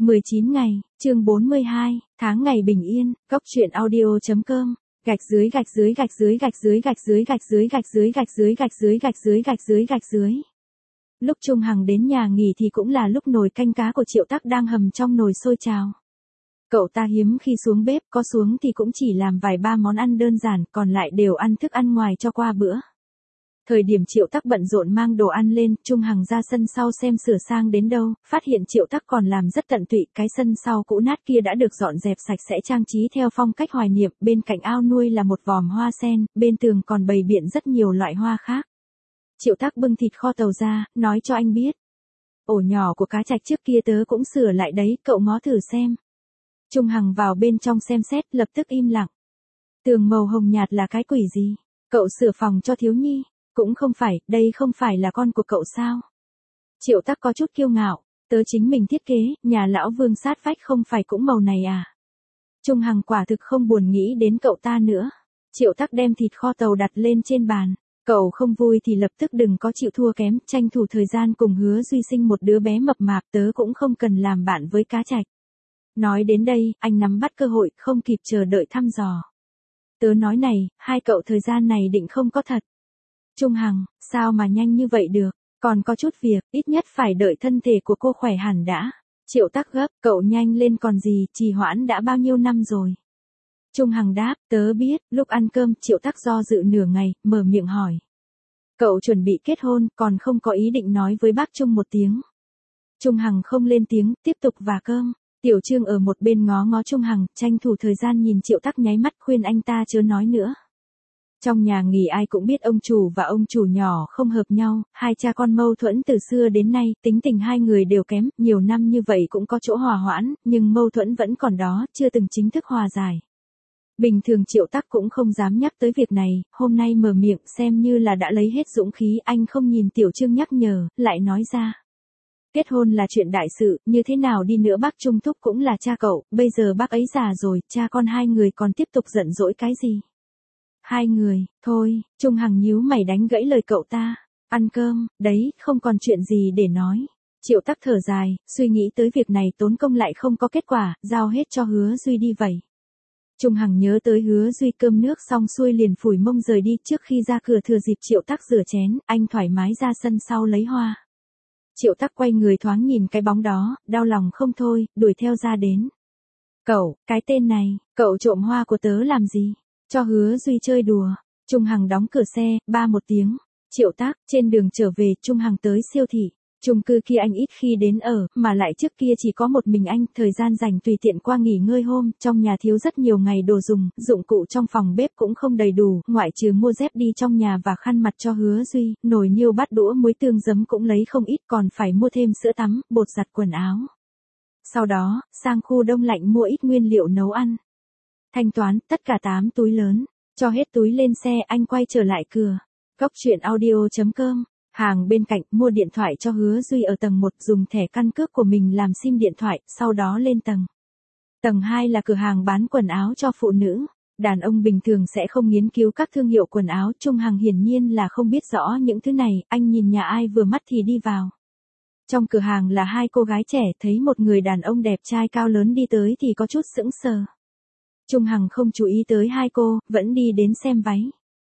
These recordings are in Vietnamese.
19 ngày, chương 42, tháng ngày bình yên, góc truyện audio.com, gạch dưới. Lúc Trung Hằng đến nhà nghỉ thì cũng là lúc nồi canh cá của Triệu Tắc đang hầm trong nồi sôi trào. Cậu ta hiếm khi xuống bếp, có xuống thì cũng chỉ làm vài ba món ăn đơn giản, còn lại đều ăn thức ăn ngoài cho qua bữa. Thời điểm Triệu Tắc bận rộn mang đồ ăn lên, Trung Hằng ra sân sau xem sửa sang đến đâu, phát hiện Triệu Tắc còn làm rất tận tụy, cái sân sau cũ nát kia đã được dọn dẹp sạch sẽ trang trí theo phong cách hoài niệm, bên cạnh ao nuôi là một vòm hoa sen, bên tường còn bày biện rất nhiều loại hoa khác. Triệu Tắc bưng thịt kho tàu ra, nói cho anh biết. Ổ nhỏ của cá trạch trước kia tớ cũng sửa lại đấy, cậu ngó thử xem. Trung Hằng vào bên trong xem xét, lập tức im lặng. Tường màu hồng nhạt là cái quỷ gì? Cậu sửa phòng cho thiếu nhi? Cũng không phải, đây không phải là con của cậu sao? Triệu Tắc có chút kiêu ngạo, tớ chính mình thiết kế, nhà lão Vương sát vách không phải cũng màu này à? Trung Hằng quả thực không buồn nghĩ đến cậu ta nữa. Triệu Tắc đem thịt kho tàu đặt lên trên bàn. Cậu không vui thì lập tức đừng có chịu thua kém, tranh thủ thời gian cùng Hứa Duy sinh một đứa bé mập mạp, tớ cũng không cần làm bạn với cá trạch. Nói đến đây, anh nắm bắt cơ hội, không kịp chờ đợi thăm dò. Tớ nói này, hai cậu thời gian này định không có thật. Trung Hằng, sao mà nhanh như vậy được, còn có chút việc, ít nhất phải đợi thân thể của cô khỏe hẳn đã. Triệu Tắc gấp, cậu nhanh lên còn gì, trì hoãn đã bao nhiêu năm rồi. Trung Hằng đáp, tớ biết. Lúc ăn cơm, Triệu Tắc do dự nửa ngày, mở miệng hỏi. Cậu chuẩn bị kết hôn, còn không có ý định nói với bác Trung một tiếng. Trung Hằng không lên tiếng, tiếp tục vả cơm. Tiểu Trương ở một bên ngó ngó Trung Hằng, tranh thủ thời gian nhìn Triệu Tắc nháy mắt khuyên anh ta chớ nói nữa. Trong nhà nghỉ ai cũng biết ông chủ và ông chủ nhỏ không hợp nhau, hai cha con mâu thuẫn từ xưa đến nay, tính tình hai người đều kém, nhiều năm như vậy cũng có chỗ hòa hoãn, nhưng mâu thuẫn vẫn còn đó, chưa từng chính thức hòa giải. Bình thường Triệu Tắc cũng không dám nhắc tới việc này, hôm nay mở miệng xem như là đã lấy hết dũng khí, anh không nhìn Tiểu Trương nhắc nhở, lại nói ra. Kết hôn là chuyện đại sự, như thế nào đi nữa bác Trung Thúc cũng là cha cậu, bây giờ bác ấy già rồi, cha con hai người còn tiếp tục giận dỗi cái gì? Hai người, thôi, Trung Hằng nhíu mày đánh gãy lời cậu ta. Ăn cơm, đấy, không còn chuyện gì để nói. Triệu Tắc thở dài, suy nghĩ tới việc này tốn công lại không có kết quả, giao hết cho Hứa Duy đi vậy. Trung Hằng nhớ tới Hứa Duy cơm nước xong xuôi liền phủi mông rời đi, trước khi ra cửa thừa dịp Triệu Tắc rửa chén, anh thoải mái ra sân sau lấy hoa. Triệu Tắc quay người thoáng nhìn cái bóng đó, đau lòng không thôi, đuổi theo ra đến. Cậu, cái tên này, cậu trộm hoa của tớ làm gì? Cho Hứa Duy chơi đùa. Trung Hằng đóng cửa xe, ba một tiếng. Triệu Tắc, trên đường trở về, Trung Hằng tới siêu thị. Chung cư kia anh ít khi đến ở, mà lại trước kia chỉ có một mình anh, thời gian rảnh tùy tiện qua nghỉ ngơi hôm, trong nhà thiếu rất nhiều ngày đồ dùng, dụng cụ trong phòng bếp cũng không đầy đủ, ngoại trừ mua dép đi trong nhà và khăn mặt cho Hứa Duy, nồi niêu bát đũa muối tương giấm cũng lấy không ít, còn phải mua thêm sữa tắm, bột giặt quần áo. Sau đó, sang khu đông lạnh mua ít nguyên liệu nấu ăn. Thanh toán, tất cả 8 túi lớn, cho hết túi lên xe, anh quay trở lại cửa. Góc truyện audio.com. Hàng bên cạnh mua điện thoại cho Hứa Duy ở tầng 1, dùng thẻ căn cước của mình làm sim điện thoại, sau đó lên tầng. Tầng 2 là cửa hàng bán quần áo cho phụ nữ. Đàn ông bình thường sẽ không nghiên cứu các thương hiệu quần áo, Trung Hằng hiển nhiên là không biết rõ những thứ này, anh nhìn nhà ai vừa mắt thì đi vào. Trong cửa hàng là hai cô gái trẻ, thấy một người đàn ông đẹp trai cao lớn đi tới thì có chút sững sờ. Trung Hằng không chú ý tới hai cô, vẫn đi đến xem váy.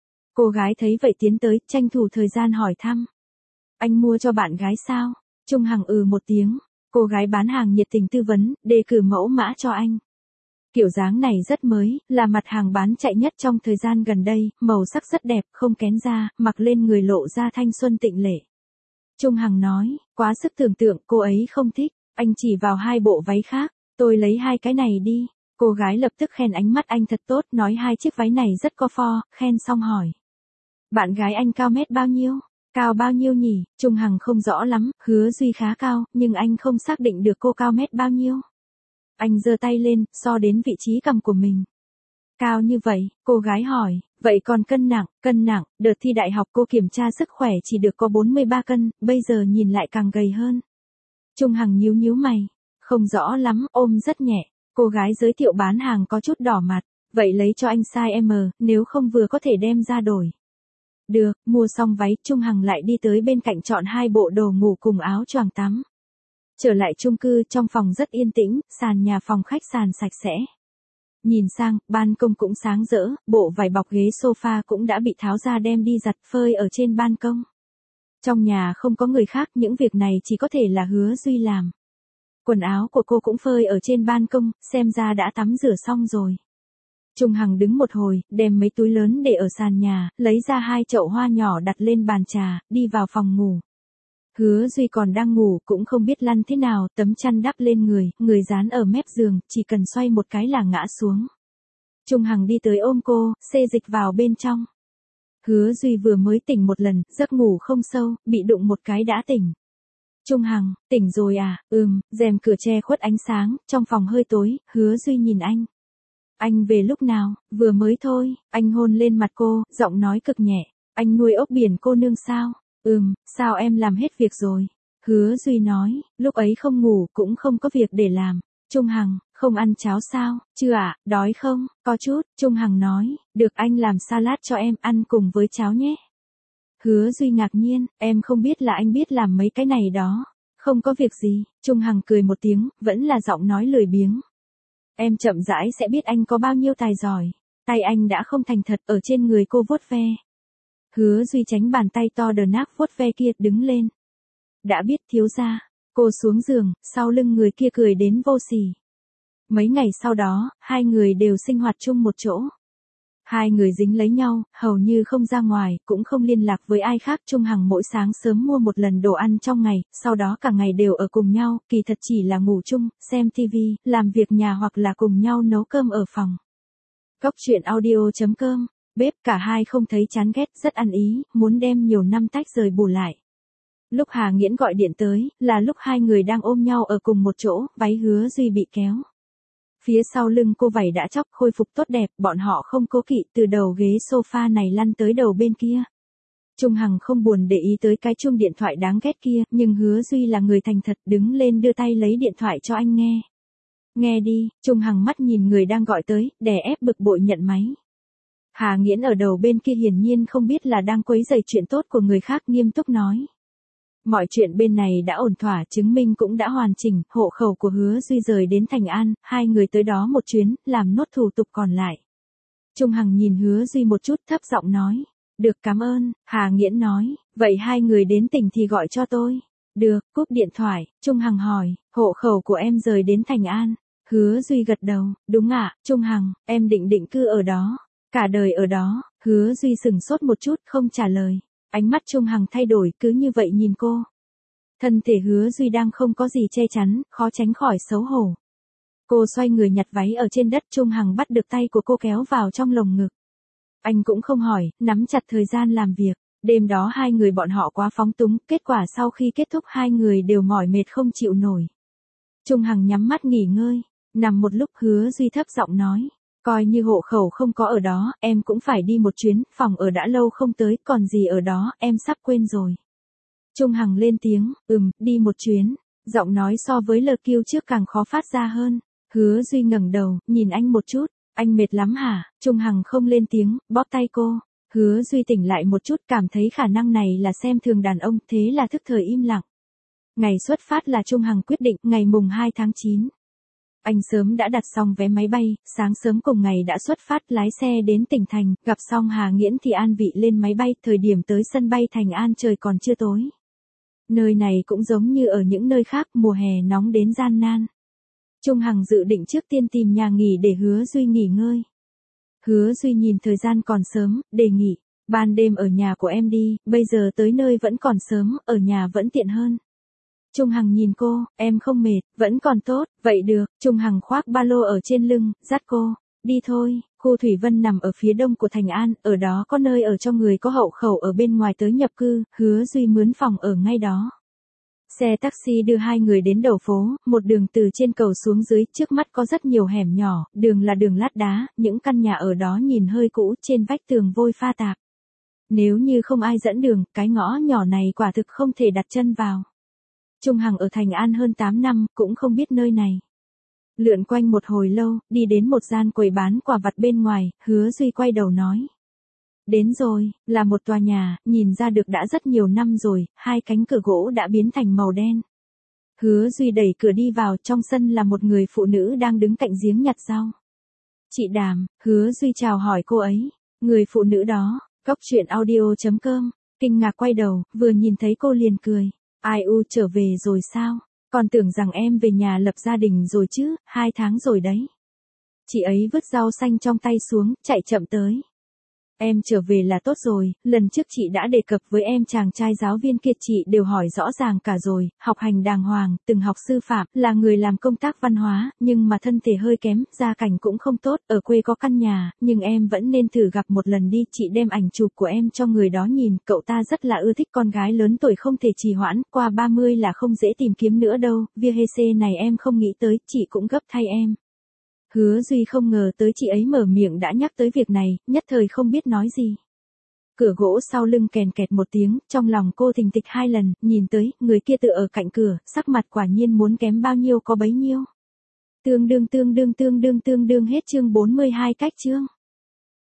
Cô gái thấy vậy tiến tới, tranh thủ thời gian hỏi thăm. Anh mua cho bạn gái sao? Trung Hằng một tiếng. Cô gái bán hàng nhiệt tình tư vấn, đề cử mẫu mã cho anh. Kiểu dáng này rất mới, là mặt hàng bán chạy nhất trong thời gian gần đây, màu sắc rất đẹp, không kén da, mặc lên người lộ ra thanh xuân tịnh lệ. Trung Hằng nói, quá sức tưởng tượng, cô ấy không thích, anh chỉ vào hai bộ váy khác, tôi lấy hai cái này đi. Cô gái lập tức khen ánh mắt anh thật tốt, nói hai chiếc váy này rất có pho, khen xong hỏi. Bạn gái anh cao mét bao nhiêu? Cao bao nhiêu nhỉ? Trung Hằng không rõ lắm, Hứa Duy khá cao, nhưng anh không xác định được cô cao mét bao nhiêu. Anh giơ tay lên, so đến vị trí cằm của mình. Cao như vậy, cô gái hỏi, vậy còn cân nặng, đợt thi đại học cô kiểm tra sức khỏe chỉ được có 43 cân, bây giờ nhìn lại càng gầy hơn. Trung Hằng nhíu mày, không rõ lắm, ôm rất nhẹ. Cô gái giới thiệu bán hàng có chút đỏ mặt, vậy lấy cho anh size M, nếu không vừa có thể đem ra đổi. Được, mua xong váy, Trung Hằng lại đi tới bên cạnh chọn hai bộ đồ ngủ cùng áo choàng tắm. Trở lại chung cư, trong phòng rất yên tĩnh, sàn nhà phòng khách sàn sạch sẽ. Nhìn sang, ban công cũng sáng rỡ, bộ vải bọc ghế sofa cũng đã bị tháo ra đem đi giặt phơi ở trên ban công. Trong nhà không có người khác, những việc này chỉ có thể là Hứa Duy làm. Quần áo của cô cũng phơi ở trên ban công, xem ra đã tắm rửa xong rồi. Trung Hằng đứng một hồi, đem mấy túi lớn để ở sàn nhà, lấy ra 2 chậu hoa nhỏ đặt lên bàn trà, đi vào phòng ngủ. Hứa Duy còn đang ngủ, cũng không biết lăn thế nào, tấm chăn đắp lên người dán ở mép giường, chỉ cần xoay một cái là ngã xuống. Trung Hằng đi tới ôm cô, xê dịch vào bên trong. Hứa Duy vừa mới tỉnh một lần, giấc ngủ không sâu, bị đụng một cái đã tỉnh. Trung Hằng, tỉnh rồi à? Rèm cửa che khuất ánh sáng, trong phòng hơi tối, Hứa Duy nhìn anh. Anh về lúc nào? Vừa mới thôi, anh hôn lên mặt cô, giọng nói cực nhẹ. Anh nuôi ốc biển cô nương sao? Sao em làm hết việc rồi? Hứa Duy nói, lúc ấy không ngủ cũng không có việc để làm. Trung Hằng, không ăn cháo sao? Chưa ạ, đói không? Có chút, Trung Hằng nói, được anh làm salad cho em ăn cùng với cháo nhé. Hứa Duy ngạc nhiên, em không biết là anh biết làm mấy cái này đó. Không có việc gì, Trung Hằng cười một tiếng, vẫn là giọng nói lười biếng. Em chậm rãi sẽ biết anh có bao nhiêu tài giỏi. Tay anh đã không thành thật ở trên người cô vuốt ve. Hứa Duy tránh bàn tay to đờ nác vuốt ve kia, đứng lên. Đã biết thiếu gia. Cô xuống giường, sau lưng người kia cười đến vô sỉ. Mấy ngày sau đó, hai người đều sinh hoạt chung một chỗ. Hai người dính lấy nhau, hầu như không ra ngoài, cũng không liên lạc với ai khác. Trung Hằng mỗi sáng sớm mua một lần đồ ăn trong ngày, sau đó cả ngày đều ở cùng nhau, kỳ thật chỉ là ngủ chung, xem tivi, làm việc nhà hoặc là cùng nhau nấu cơm ở phòng. Góc truyện audio.com, bếp cả hai không thấy chán ghét, rất ăn ý, muốn đem nhiều năm tách rời bù lại. Lúc Hà Nghiễn gọi điện tới, là lúc hai người đang ôm nhau ở cùng một chỗ, váy Hứa Duy bị kéo. Phía sau lưng cô vảy đã chóc, khôi phục tốt đẹp, bọn họ không cố kỵ, từ đầu ghế sofa này lăn tới đầu bên kia. Trung Hằng không buồn để ý tới cái chuông điện thoại đáng ghét kia, nhưng Hứa Duy là người thành thật, đứng lên đưa tay lấy điện thoại cho anh nghe. Nghe đi, Trung Hằng mắt nhìn người đang gọi tới, đè ép bực bội nhận máy. Hà Nghiễn ở đầu bên kia hiển nhiên không biết là đang quấy rầy chuyện tốt của người khác, nghiêm túc nói. Mọi chuyện bên này đã ổn thỏa, chứng minh cũng đã hoàn chỉnh, hộ khẩu của Hứa Duy rời đến Thành An, hai người tới đó một chuyến, làm nốt thủ tục còn lại. Trung Hằng nhìn Hứa Duy một chút, thấp giọng nói. Được, cảm ơn. Hà Nghiễn nói, vậy hai người đến tỉnh thì gọi cho tôi. Được, cúp điện thoại, Trung Hằng hỏi, hộ khẩu của em rời đến Thành An. Hứa Duy gật đầu, đúng ạ. Trung Hằng, em định cư ở đó. Cả đời ở đó. Hứa Duy sừng sốt một chút, không trả lời. Ánh mắt Trung Hằng thay đổi, cứ như vậy nhìn cô. Thân thể Hứa Duy đang không có gì che chắn, khó tránh khỏi xấu hổ. Cô xoay người nhặt váy ở trên đất, Trung Hằng bắt được tay của cô kéo vào trong lồng ngực. Anh cũng không hỏi, nắm chặt thời gian làm việc. Đêm đó hai người bọn họ quá phóng túng, kết quả sau khi kết thúc hai người đều mỏi mệt không chịu nổi. Trung Hằng nhắm mắt nghỉ ngơi, nằm một lúc Hứa Duy thấp giọng nói. Coi như hộ khẩu không có ở đó, em cũng phải đi một chuyến, phòng ở đã lâu không tới, còn gì ở đó, em sắp quên rồi. Trung Hằng lên tiếng, đi một chuyến, giọng nói so với lời kêu trước càng khó phát ra hơn. Hứa Duy ngẩng đầu, nhìn anh một chút, anh mệt lắm hả? Trung Hằng không lên tiếng, bóp tay cô. Hứa Duy tỉnh lại một chút, cảm thấy khả năng này là xem thường đàn ông, thế là thức thời im lặng. Ngày xuất phát là Trung Hằng quyết định, ngày mùng 2 tháng 9. Anh sớm đã đặt xong vé máy bay, sáng sớm cùng ngày đã xuất phát lái xe đến tỉnh thành, gặp xong Hà Nghiễn thì an vị lên máy bay, thời điểm tới sân bay Thành An trời còn chưa tối. Nơi này cũng giống như ở những nơi khác, mùa hè nóng đến gian nan. Trung Hằng dự định trước tiên tìm nhà nghỉ để Hứa Duy nghỉ ngơi. Hứa Duy nhìn thời gian còn sớm, đề nghị, ban đêm ở nhà của em đi, bây giờ tới nơi vẫn còn sớm, ở nhà vẫn tiện hơn. Trung Hằng nhìn cô, em không mệt, vẫn còn tốt, vậy được. Trung Hằng khoác ba lô ở trên lưng, dắt cô, đi thôi. Khu Thủy Vân nằm ở phía đông của Thành An, ở đó có nơi ở cho người có hậu khẩu ở bên ngoài tới nhập cư, Hứa Duy mướn phòng ở ngay đó. Xe taxi đưa hai người đến đầu phố, một đường từ trên cầu xuống dưới, trước mắt có rất nhiều hẻm nhỏ, đường là đường lát đá, những căn nhà ở đó nhìn hơi cũ, trên vách tường vôi pha tạp. Nếu như không ai dẫn đường, cái ngõ nhỏ này quả thực không thể đặt chân vào. Trung Hằng ở Thành An hơn 8 năm, cũng không biết nơi này. Lượn quanh một hồi lâu, đi đến một gian quầy bán quà vặt bên ngoài, Hứa Duy quay đầu nói. Đến rồi, là một tòa nhà, nhìn ra được đã rất nhiều năm rồi, hai cánh cửa gỗ đã biến thành màu đen. Hứa Duy đẩy cửa đi vào, trong sân là một người phụ nữ đang đứng cạnh giếng nhặt rau. Chị Đàm, Hứa Duy chào hỏi cô ấy. Người phụ nữ đó, Cóc Truyện Audio.com, kinh ngạc quay đầu, vừa nhìn thấy cô liền cười. Ai u, trở về rồi sao? Còn tưởng rằng em về nhà lập gia đình rồi chứ, 2 tháng rồi đấy. Chị ấy vứt rau xanh trong tay xuống, chạy chậm tới. Em trở về là tốt rồi, lần trước chị đã đề cập với em chàng trai giáo viên kia, chị đều hỏi rõ ràng cả rồi, học hành đàng hoàng, từng học sư phạm, là người làm công tác văn hóa, nhưng mà thân thể hơi kém, gia cảnh cũng không tốt, ở quê có căn nhà, nhưng em vẫn nên thử gặp một lần đi. Chị đem ảnh chụp của em cho người đó nhìn, cậu ta rất là ưa thích con gái lớn tuổi, không thể trì hoãn, qua 30 là không dễ tìm kiếm nữa đâu, Viehese này em không nghĩ tới, chị cũng gấp thay em. Hứa Duy không ngờ tới chị ấy mở miệng đã nhắc tới việc này, nhất thời không biết nói gì. Cửa gỗ sau lưng kèn kẹt một tiếng, trong lòng cô thình thịch 2 lần, nhìn tới, người kia tựa ở cạnh cửa, sắc mặt quả nhiên muốn kém bao nhiêu có bấy nhiêu. Tương đương hết chương 42 cách chương.